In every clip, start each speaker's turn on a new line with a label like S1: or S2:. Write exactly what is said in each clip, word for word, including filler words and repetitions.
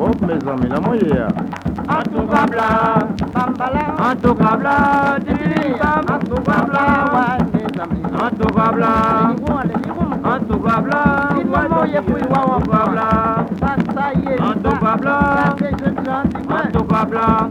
S1: Hop mes amis, la moyenne.
S2: En tout cas bla, en tout cas bla, en tout cas bla, en tout cas bla, en tout cas bla, en tout cas bla, en tout cas bla, en tout cas bla.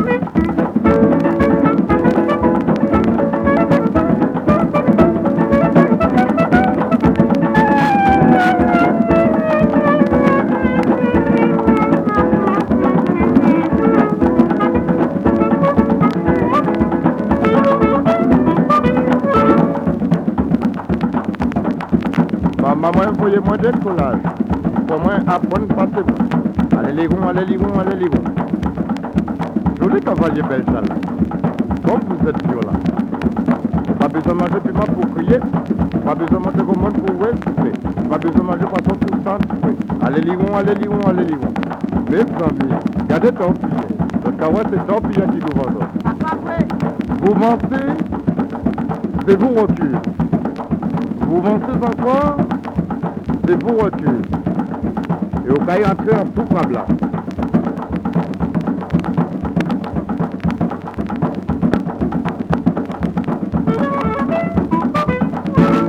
S1: Maman, voyez moi des collages. Pour moi, apprendre à passer bon. Allez les gonds, allez les gonds, allez les gonds. Joli cavalier belle salle. Comme vous êtes violent. Pas besoin de manger piment pour crier. Pas besoin de manger comme pour ouest. Pas besoin de manger poisson pour ça. Allez les gonds, allez les gonds, allez les gonds. Mes amis, regardez ton pied. Le carotte c'est ton pied qui nous vendent. Vous mentez, c'est vous recul. Vous mentez encore, c'est vous recul. Et au cas où entrer en tout blanc.